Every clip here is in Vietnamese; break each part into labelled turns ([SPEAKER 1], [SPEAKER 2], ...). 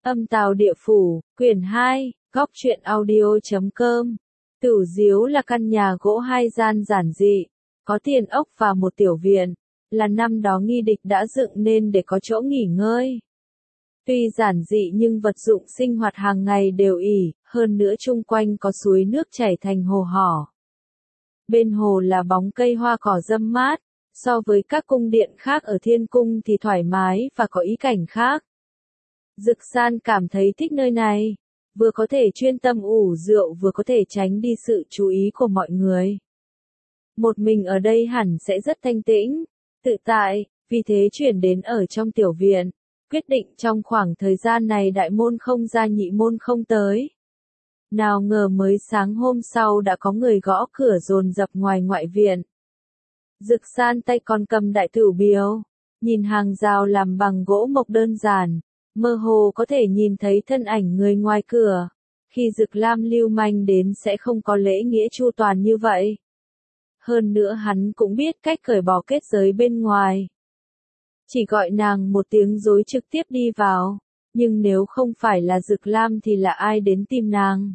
[SPEAKER 1] Âm Tào Địa Phủ, quyển 2, góc truyện audio.com. Tửu Diếu là căn nhà gỗ hai gian giản dị, có tiền ốc và một tiểu viện, là năm đó Nghi Địch đã dựng nên để có chỗ nghỉ ngơi. Tuy giản dị nhưng vật dụng sinh hoạt hàng ngày đều ỷ, hơn nữa chung quanh có suối nước chảy thành hồ hỏ. Bên hồ là bóng cây hoa cỏ râm mát, so với các cung điện khác ở Thiên Cung thì thoải mái và có ý cảnh khác. Dực San cảm thấy thích nơi này, vừa có thể chuyên tâm ủ rượu vừa có thể tránh đi sự chú ý của mọi người. Một mình ở đây hẳn sẽ rất thanh tĩnh, tự tại, vì thế chuyển đến ở trong tiểu viện, quyết định trong khoảng thời gian này đại môn không ra nhị môn không tới. Nào ngờ mới sáng hôm sau đã có người gõ cửa dồn dập ngoài ngoại viện. Dực San tay còn cầm đại tửu biếu, nhìn hàng rào làm bằng gỗ mộc đơn giản, mơ hồ có thể nhìn thấy thân ảnh người ngoài cửa. Khi Dực Lam lưu manh đến sẽ không có lễ nghĩa chu toàn như vậy. Hơn nữa hắn cũng biết cách cởi bỏ kết giới bên ngoài. Chỉ gọi nàng một tiếng rồi trực tiếp đi vào, nhưng nếu không phải là Dực Lam thì là ai đến tìm nàng?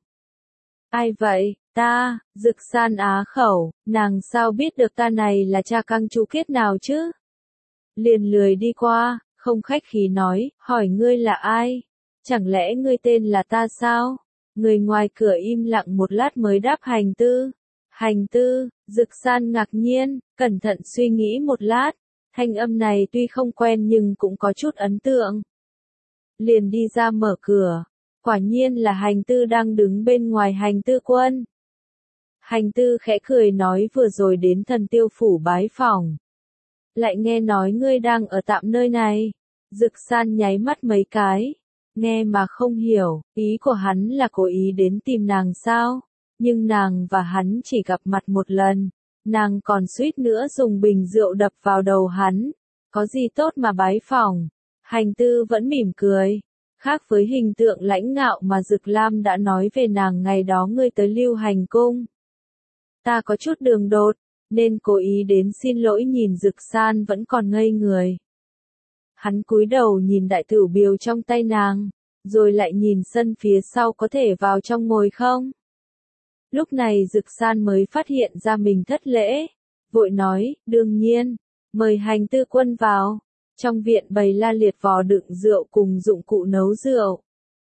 [SPEAKER 1] Ai vậy? Ta, Dực San á khẩu, nàng sao biết được ta này là cha căng chú kết nào chứ? Liền lười đi qua, không khách khí nói, hỏi ngươi là ai? Chẳng lẽ ngươi tên là ta sao? Người ngoài cửa im lặng một lát mới đáp Hành Tư. Hành Tư, Dực San ngạc nhiên, cẩn thận suy nghĩ một lát, thanh âm này tuy không quen nhưng cũng có chút ấn tượng. Liền đi ra mở cửa, quả nhiên là Hành Tư đang đứng bên ngoài. Hành Tư quân. Hành Tư khẽ cười nói vừa rồi đến Thần Tiêu Phủ bái phỏng. Lại nghe nói ngươi đang ở tạm nơi này. Dực San nháy mắt mấy cái, nghe mà không hiểu, ý của hắn là cố ý đến tìm nàng sao? Nhưng nàng và hắn chỉ gặp mặt một lần, nàng còn suýt nữa dùng bình rượu đập vào đầu hắn, có gì tốt mà bái phỏng? Hành Tư vẫn mỉm cười, khác với hình tượng lãnh ngạo mà Dực Lam đã nói về nàng ngày đó ngươi tới Lưu Hành Cung. Ta có chút đường đột, nên cố ý đến xin lỗi. Nhìn Dực San vẫn còn ngây người. Hắn cúi đầu nhìn đại tửu biếu trong tay nàng, rồi lại nhìn sân phía sau có thể vào trong ngồi không? Lúc này Dực San mới phát hiện ra mình thất lễ, vội nói, đương nhiên, mời Hành Tư quân vào. Trong viện bày la liệt vò đựng rượu cùng dụng cụ nấu rượu.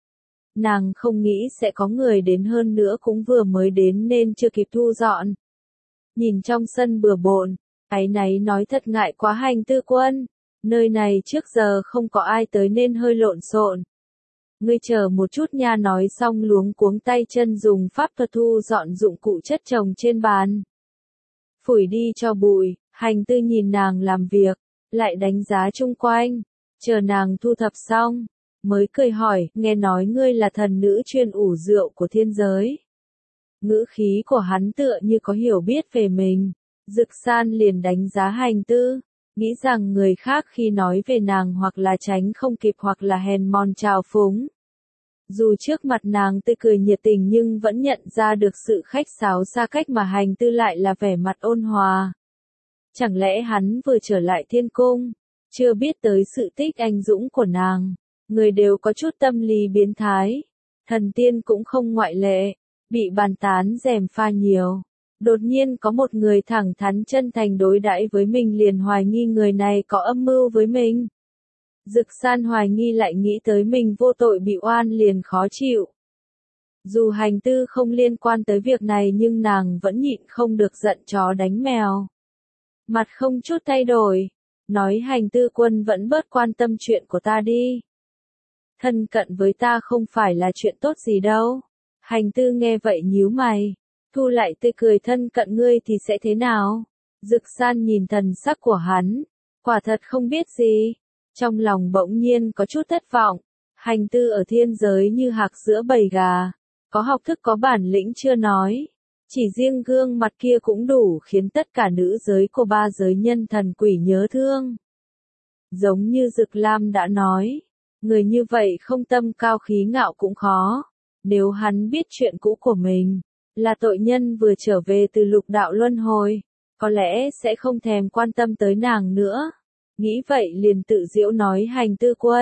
[SPEAKER 1] Nàng không nghĩ sẽ có người đến, hơn nữa cũng vừa mới đến nên chưa kịp thu dọn. Nhìn trong sân bừa bộn, áy náy nói thật ngại quá Hành Tư quân, nơi này trước giờ không có ai tới nên hơi lộn xộn. Ngươi chờ một chút nha, nói xong luống cuống tay chân dùng pháp thuật thu dọn dụng cụ chất chồng trên bàn. Phủi đi cho bụi, Hành Tư nhìn nàng làm việc, lại đánh giá chung quanh, chờ nàng thu thập xong, mới cười hỏi, nghe nói ngươi là thần nữ chuyên ủ rượu của thiên giới. Ngữ khí của hắn tựa như có hiểu biết về mình. Dực San liền đánh giá Hành Tư, nghĩ rằng người khác khi nói về nàng hoặc là tránh không kịp hoặc là hèn mòn trào phúng. Dù trước mặt nàng tươi cười nhiệt tình nhưng vẫn nhận ra được sự khách sáo xa cách mà Hành Tư lại là vẻ mặt ôn hòa. Chẳng lẽ hắn vừa trở lại Thiên Cung, chưa biết tới sự tích anh dũng của nàng. Người đều có chút tâm lý biến thái, thần tiên cũng không ngoại lệ, bị bàn tán gièm pha nhiều. Đột nhiên có một người thẳng thắn chân thành đối đãi với mình, liền hoài nghi người này có âm mưu với mình. Dực San hoài nghi lại nghĩ tới mình vô tội bị oan liền khó chịu. Dù Hành Tư không liên quan tới việc này nhưng nàng vẫn nhịn không được giận chó đánh mèo. Mặt không chút thay đổi, nói Hành Tư quân vẫn bớt quan tâm chuyện của ta đi. Thân cận với ta không phải là chuyện tốt gì đâu. Hành Tư nghe vậy nhíu mày, thu lại tươi cười, thân cận ngươi thì sẽ thế nào? Dực San nhìn thần sắc của hắn, quả thật không biết gì. Trong lòng bỗng nhiên có chút thất vọng. Hành Tư ở thiên giới như hạc giữa bầy gà, có học thức có bản lĩnh chưa nói, chỉ riêng gương mặt kia cũng đủ khiến tất cả nữ giới của ba giới nhân thần quỷ nhớ thương. Giống như Dực Lam đã nói, người như vậy không tâm cao khí ngạo cũng khó. Nếu hắn biết chuyện cũ của mình, là tội nhân vừa trở về từ lục đạo luân hồi, có lẽ sẽ không thèm quan tâm tới nàng nữa. Nghĩ vậy liền tự giễu nói, Hành Tư quân,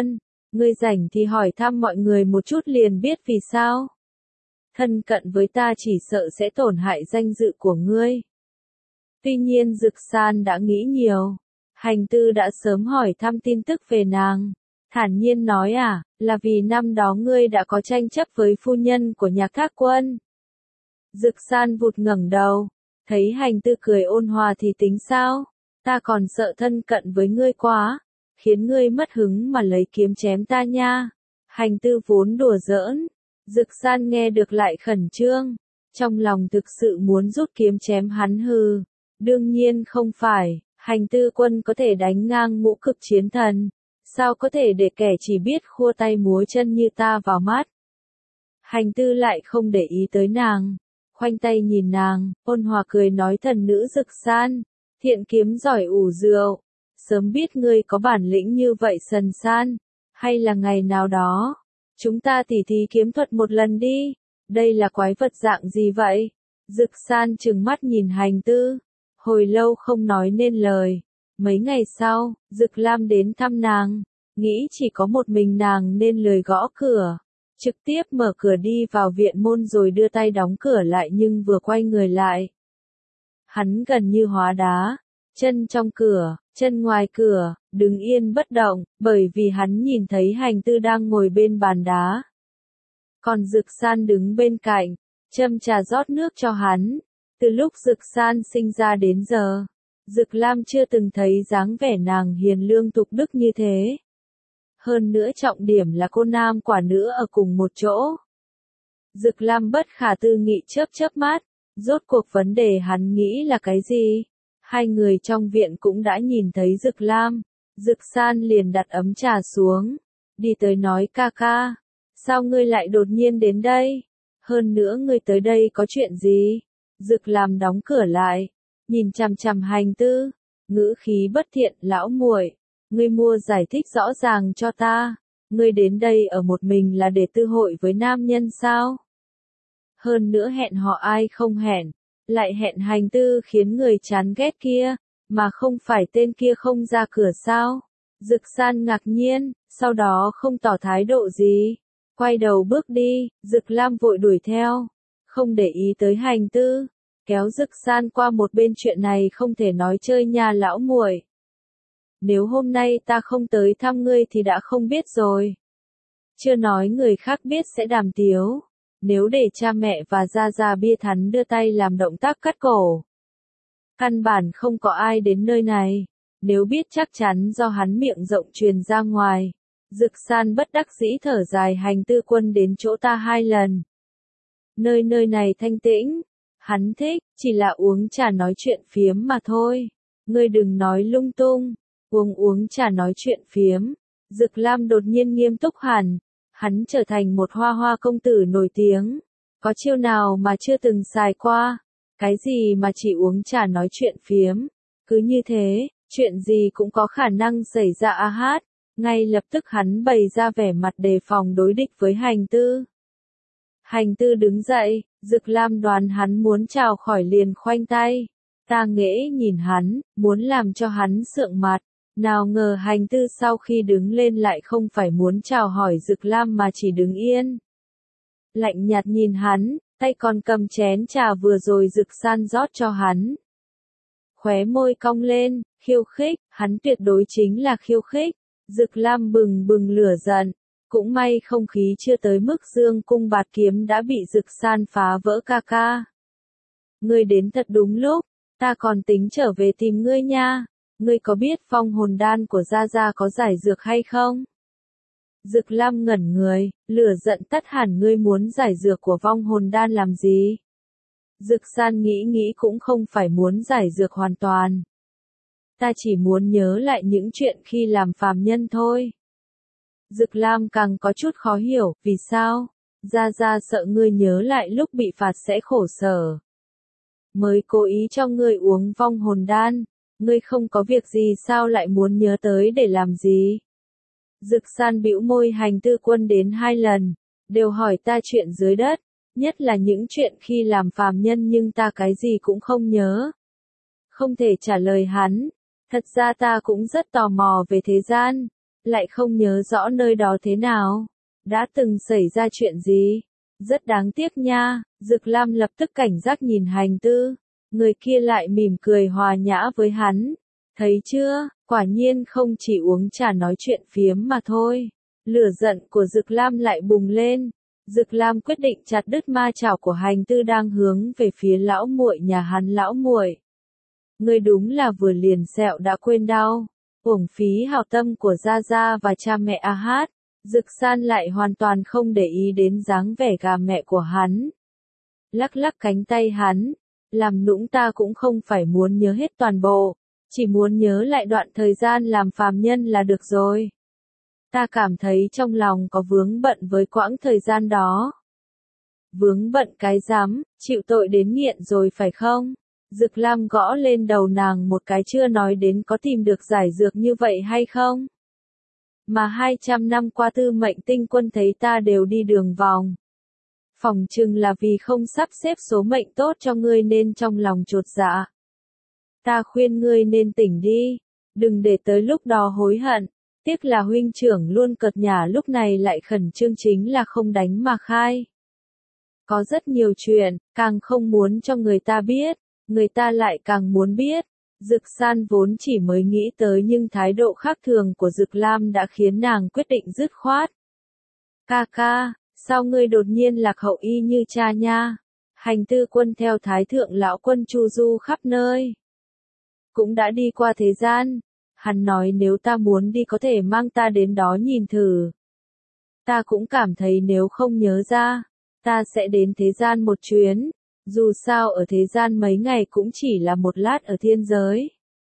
[SPEAKER 1] Ngươi rảnh thì hỏi thăm mọi người một chút liền biết vì sao. Thân cận với ta chỉ sợ sẽ tổn hại danh dự của ngươi. Tuy nhiên Dực San đã nghĩ nhiều. Hành Tư đã sớm hỏi thăm tin tức về nàng. Thản nhiên nói là vì năm đó ngươi đã có tranh chấp với phu nhân của nhà Thác Quân. Dực San vụt ngẩng đầu. Thấy Hành Tư cười ôn hòa thì tính sao? Ta còn sợ thân cận với ngươi quá. Khiến ngươi mất hứng mà lấy kiếm chém ta nha. Hành Tư vốn đùa giỡn. Dực San nghe được lại khẩn trương. Trong lòng thực sự muốn rút kiếm chém hắn hừ. Đương nhiên không phải. Hành Tư quân có thể đánh ngang ngũ cực chiến thần. Sao có thể để kẻ chỉ biết khua tay múa chân như ta vào mắt. Hành Tư lại không để ý tới nàng. Khoanh tay nhìn nàng, ôn hòa cười nói thần nữ Dực San. Thiện kiếm giỏi ủ rượu. Sớm biết ngươi có bản lĩnh như vậy Sần San. Hay là ngày nào đó. Chúng ta tỉ thí kiếm thuật một lần đi. Đây là quái vật dạng gì vậy? Dực San trừng mắt nhìn Hành Tư. Hồi lâu không nói nên lời. Mấy ngày sau, Dực Lam đến thăm nàng. Nghĩ chỉ có một mình nàng nên lười gõ cửa. Trực tiếp mở cửa đi vào viện môn rồi đưa tay đóng cửa lại nhưng vừa quay người lại. Hắn gần như hóa đá. Chân trong cửa, chân ngoài cửa, đứng yên bất động, bởi vì hắn nhìn thấy Hành Tư đang ngồi bên bàn đá. Còn Dực San đứng bên cạnh, châm trà rót nước cho hắn. Từ lúc Dực San sinh ra đến giờ, Dực Lam chưa từng thấy dáng vẻ nàng hiền lương tục đức như thế. Hơn nữa trọng điểm là cô nam quả nữ ở cùng một chỗ. Dực Lam bất khả tư nghị chớp mắt, rốt cuộc vấn đề hắn nghĩ là cái gì? Hai người trong viện cũng đã nhìn thấy Dực Lam. Dực San liền đặt ấm trà xuống, đi tới nói ca ca, sao ngươi lại đột nhiên đến đây? Hơn nữa ngươi tới đây có chuyện gì? Dực Lam đóng cửa lại, nhìn chằm chằm Hành Tư, ngữ khí bất thiện, lão muội, ngươi mua giải thích rõ ràng cho ta, ngươi đến đây ở một mình là để tư hội với nam nhân sao? Hơn nữa hẹn họ ai không hẹn, lại hẹn Hành Tư khiến người chán ghét kia, mà không phải tên kia không ra cửa sao? Dực San ngạc nhiên, sau đó không tỏ thái độ gì, quay đầu bước đi. Dực Lam vội đuổi theo, không để ý tới Hành Tư, kéo Dực San qua một bên, chuyện này không thể nói chơi nha lão muội. Nếu hôm nay ta không tới thăm ngươi thì đã không biết rồi. Chưa nói người khác biết sẽ đàm tiếu. Nếu để cha mẹ và gia gia biết hắn đưa tay làm động tác cắt cổ. Căn bản không có ai đến nơi này. Nếu biết chắc chắn do hắn miệng rộng truyền ra ngoài. Dực San bất đắc dĩ thở dài, Hành Tư quân đến chỗ ta 2 lần. Nơi này thanh tĩnh. Hắn thích, chỉ là uống trà nói chuyện phiếm mà thôi. Ngươi đừng nói lung tung. Uống trà nói chuyện phiếm. Dực Lam đột nhiên nghiêm túc hẳn. Hắn trở thành một hoa công tử nổi tiếng. Có chiêu nào mà chưa từng xài qua? Cái gì mà chỉ uống trà nói chuyện phiếm? Cứ như thế, chuyện gì cũng có khả năng xảy ra hát. Ngay lập tức hắn bày ra vẻ mặt đề phòng đối địch với Hành Tư. Hành Tư đứng dậy, Dực Lam đoán hắn muốn chào khỏi liền khoanh tay. Ta nghễ nhìn hắn, muốn làm cho hắn sượng mặt. Nào ngờ Hành Tư sau khi đứng lên lại không phải muốn chào hỏi Dực Lam mà chỉ đứng yên. Lạnh nhạt nhìn hắn, tay còn cầm chén trà vừa rồi Dực San rót cho hắn. Khóe môi cong lên, khiêu khích, hắn tuyệt đối chính là khiêu khích. Dực Lam bừng lửa giận. Cũng may không khí chưa tới mức dương cung bạt kiếm đã bị Dực San phá vỡ ca ca. Ngươi đến thật đúng lúc, ta còn tính trở về tìm ngươi nha. Ngươi có biết phong hồn đan của Gia Gia có giải dược hay không? Dực Lam ngẩn người, lửa giận tắt hẳn, ngươi muốn giải dược của vong hồn đan làm gì? Dực San nghĩ cũng không phải muốn giải dược hoàn toàn. Ta chỉ muốn nhớ lại những chuyện khi làm phàm nhân thôi. Dực Lam càng có chút khó hiểu, vì sao? Gia Gia sợ ngươi nhớ lại lúc bị phạt sẽ khổ sở. Mới cố ý cho ngươi uống vong hồn đan. Ngươi không có việc gì sao lại muốn nhớ tới để làm gì? Dực San bĩu môi, Hành Tư quân đến 2 lần, đều hỏi ta chuyện dưới đất, nhất là những chuyện khi làm phàm nhân nhưng ta cái gì cũng không nhớ. Không thể trả lời hắn, thật ra ta cũng rất tò mò về thế gian, lại không nhớ rõ nơi đó thế nào, đã từng xảy ra chuyện gì. Rất đáng tiếc nha, Dực Lam lập tức cảnh giác nhìn Hành Tư, người kia lại mỉm cười hòa nhã với hắn. Thấy chưa, quả nhiên không chỉ uống trà nói chuyện phiếm mà thôi. Lửa giận của Dực Lam lại bùng lên. Dực Lam quyết định chặt đứt ma chảo của Hành Tư đang hướng về phía lão muội nhà hắn. Lão muội, ngươi đúng là vừa liền sẹo đã quên đau, uổng phí hảo tâm của Gia Gia và cha mẹ A Hát. Dực San lại hoàn toàn không để ý đến dáng vẻ gà mẹ của hắn. Lắc lắc cánh tay hắn, làm nũng ta cũng không phải muốn nhớ hết toàn bộ, chỉ muốn nhớ lại đoạn thời gian làm phàm nhân là được rồi. Ta cảm thấy trong lòng có vướng bận với quãng thời gian đó. Vướng bận cái rắm, chịu tội đến nghiện rồi phải không? Dực Lam gõ lên đầu nàng một cái, chưa nói đến có tìm được giải dược như vậy hay không. Mà 200 năm qua Tư Mệnh Tinh Quân thấy ta đều đi đường vòng. Phỏng chừng là vì không sắp xếp số mệnh tốt cho ngươi nên trong lòng chột dạ. Ta khuyên ngươi nên tỉnh đi, đừng để tới lúc đó hối hận. Tiếc là huynh trưởng luôn cợt nhả lúc này lại khẩn trương, chính là không đánh mà khai. Có rất nhiều chuyện, càng không muốn cho người ta biết, người ta lại càng muốn biết. Dực San vốn chỉ mới nghĩ tới, nhưng thái độ khác thường của Dực Lam đã khiến nàng quyết định dứt khoát. Ca ca, sao ngươi đột nhiên lạc hậu y như cha nha? Hành Tư Quân theo Thái Thượng Lão Quân chu du khắp nơi. Cũng đã đi qua thế gian. Hắn nói nếu ta muốn đi có thể mang ta đến đó nhìn thử. Ta cũng cảm thấy nếu không nhớ ra, ta sẽ đến thế gian một chuyến. Dù sao ở thế gian mấy ngày cũng chỉ là một lát ở thiên giới.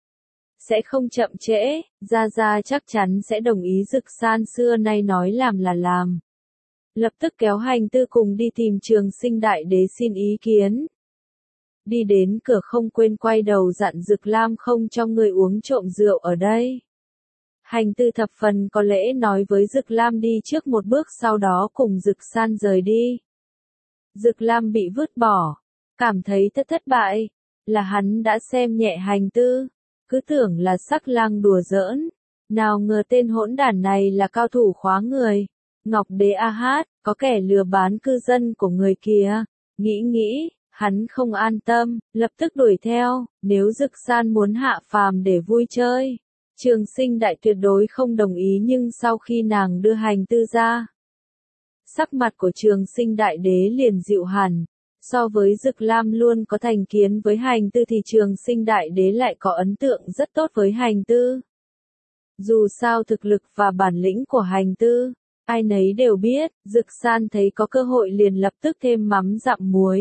[SPEAKER 1] Sẽ không chậm trễ, Gia Gia chắc chắn sẽ đồng ý. Dực San xưa nay nói làm là làm. Lập tức kéo Hành Tư cùng đi tìm Trường Sinh Đại Đế xin ý kiến. Đi đến cửa không quên quay đầu dặn Dực Lam không cho người uống trộm rượu ở đây. Hành Tư thập phần có lễ nói với Dực Lam đi trước một bước, sau đó cùng Dực San rời đi. Dực Lam bị vứt bỏ, cảm thấy thất bại, là hắn đã xem nhẹ Hành Tư, cứ tưởng là sắc lang đùa giỡn, nào ngờ tên hỗn đản này là cao thủ khóa người. Ngọc Đế A Hát, có kẻ lừa bán cư dân của người kia. Nghĩ, hắn không an tâm, lập tức đuổi theo. Nếu Dực San muốn hạ phàm để vui chơi, Trường Sinh Đại tuyệt đối không đồng ý. Nhưng sau khi nàng đưa Hành Tư ra, sắc mặt của Trường Sinh Đại Đế liền dịu hẳn. So với Dực Lam luôn có thành kiến với Hành Tư thì Trường Sinh Đại Đế lại có ấn tượng rất tốt với Hành Tư. Dù sao thực lực và bản lĩnh của Hành Tư, ai nấy đều biết. Dực San thấy có cơ hội liền lập tức thêm mắm dặm muối.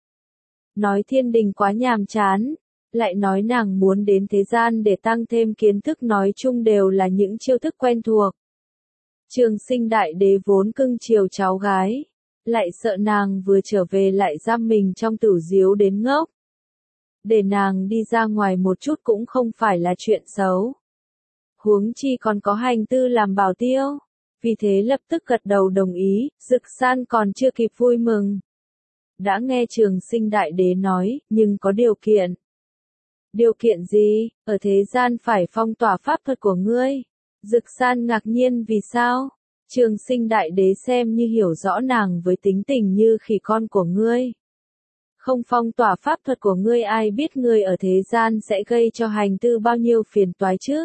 [SPEAKER 1] Nói thiên đình quá nhàm chán, lại nói nàng muốn đến thế gian để tăng thêm kiến thức, nói chung đều là những chiêu thức quen thuộc. Trường Sinh Đại Đế vốn cưng chiều cháu gái, lại sợ nàng vừa trở về lại giam mình trong tửu diếu đến ngốc. Để nàng đi ra ngoài một chút cũng không phải là chuyện xấu. Huống chi còn có Hành Tư làm bảo tiêu. Vì thế lập tức gật đầu đồng ý. Dực San còn chưa kịp vui mừng, đã nghe Trường Sinh Đại Đế nói, nhưng có điều kiện. Điều kiện gì? Ở thế gian phải phong tỏa pháp thuật của ngươi. Dực San ngạc nhiên vì sao? Trường Sinh Đại Đế xem như hiểu rõ nàng với tính tình như khỉ con của ngươi. Không phong tỏa pháp thuật của ngươi, ai biết ngươi ở thế gian sẽ gây cho Hành Tư bao nhiêu phiền toái chứ?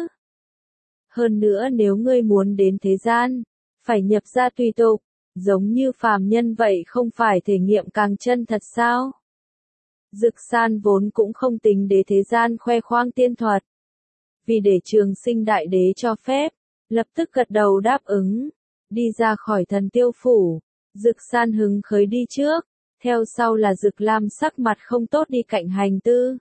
[SPEAKER 1] Hơn nữa nếu ngươi muốn đến thế gian, phải nhập ra tùy tục, giống như phàm nhân vậy, không phải thể nghiệm càng chân thật sao? Dực San vốn cũng không tính đến thế gian khoe khoang tiên thuật. Vì để Trường Sinh Đại Đế cho phép, lập tức gật đầu đáp ứng, đi ra khỏi Thần Tiêu Phủ. Dực San hứng khởi đi trước, theo sau là Dực Lam sắc mặt không tốt đi cạnh Hành Tư.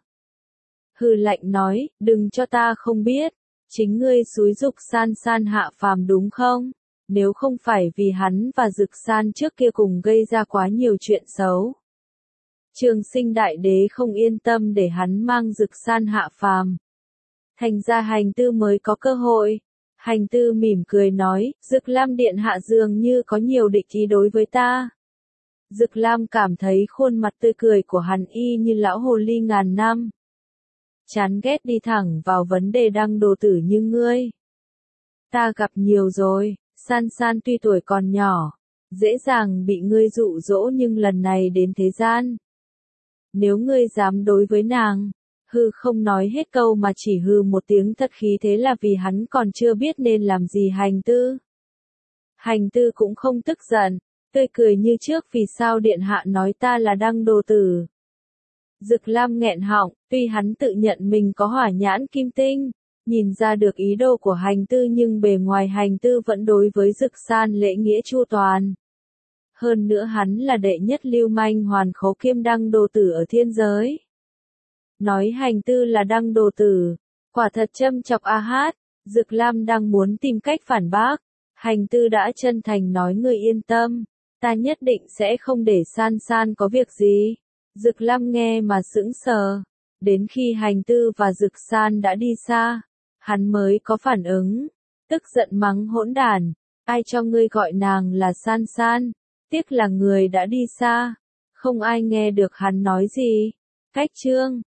[SPEAKER 1] Hừ lạnh nói, đừng cho ta không biết, chính ngươi xúi giục San hạ phàm đúng không? Nếu không phải vì hắn và Dực San trước kia cùng gây ra quá nhiều chuyện xấu, Trường Sinh Đại Đế không yên tâm để hắn mang Dực San hạ phàm. Thành ra Hành Tư mới có cơ hội. Hành Tư mỉm cười nói, Dực Lam điện hạ dường như có nhiều địch ý đối với ta. Dực Lam cảm thấy khuôn mặt tươi cười của hắn y như lão hồ ly ngàn năm. Chán ghét, đi thẳng vào vấn đề, đăng đồ tử như ngươi. Ta gặp nhiều rồi, San San tuy tuổi còn nhỏ, dễ dàng bị ngươi dụ dỗ nhưng lần này đến thế gian. Nếu ngươi dám đối với nàng, hư không nói hết câu mà chỉ hư một tiếng thật khí thế là vì hắn còn chưa biết nên làm gì hành tư. Hành tư cũng không tức giận, tươi cười như trước vì sao điện hạ nói ta là Đăng Đồ Tử. Dực Lam nghẹn họng, tuy hắn tự nhận mình có hỏa nhãn kim tinh, nhìn ra được ý đồ của hành tư nhưng bề ngoài hành tư vẫn đối với Dực San lễ nghĩa chu toàn. Hơn nữa hắn là đệ nhất lưu manh hoàn khố kiêm Đăng Đồ Tử ở thiên giới. Nói hành tư là Đăng Đồ Tử, quả thật châm chọc a hát, Dực Lam đang muốn tìm cách phản bác. Hành tư đã chân thành nói ngươi yên tâm, ta nhất định sẽ không để San San có việc gì. Dực Lam nghe mà sững sờ, đến khi hành tư và Dực San đã đi xa, hắn mới có phản ứng, tức giận mắng hỗn đản, ai cho ngươi gọi nàng là San San, tiếc là người đã đi xa, không ai nghe được hắn nói gì. Cách chương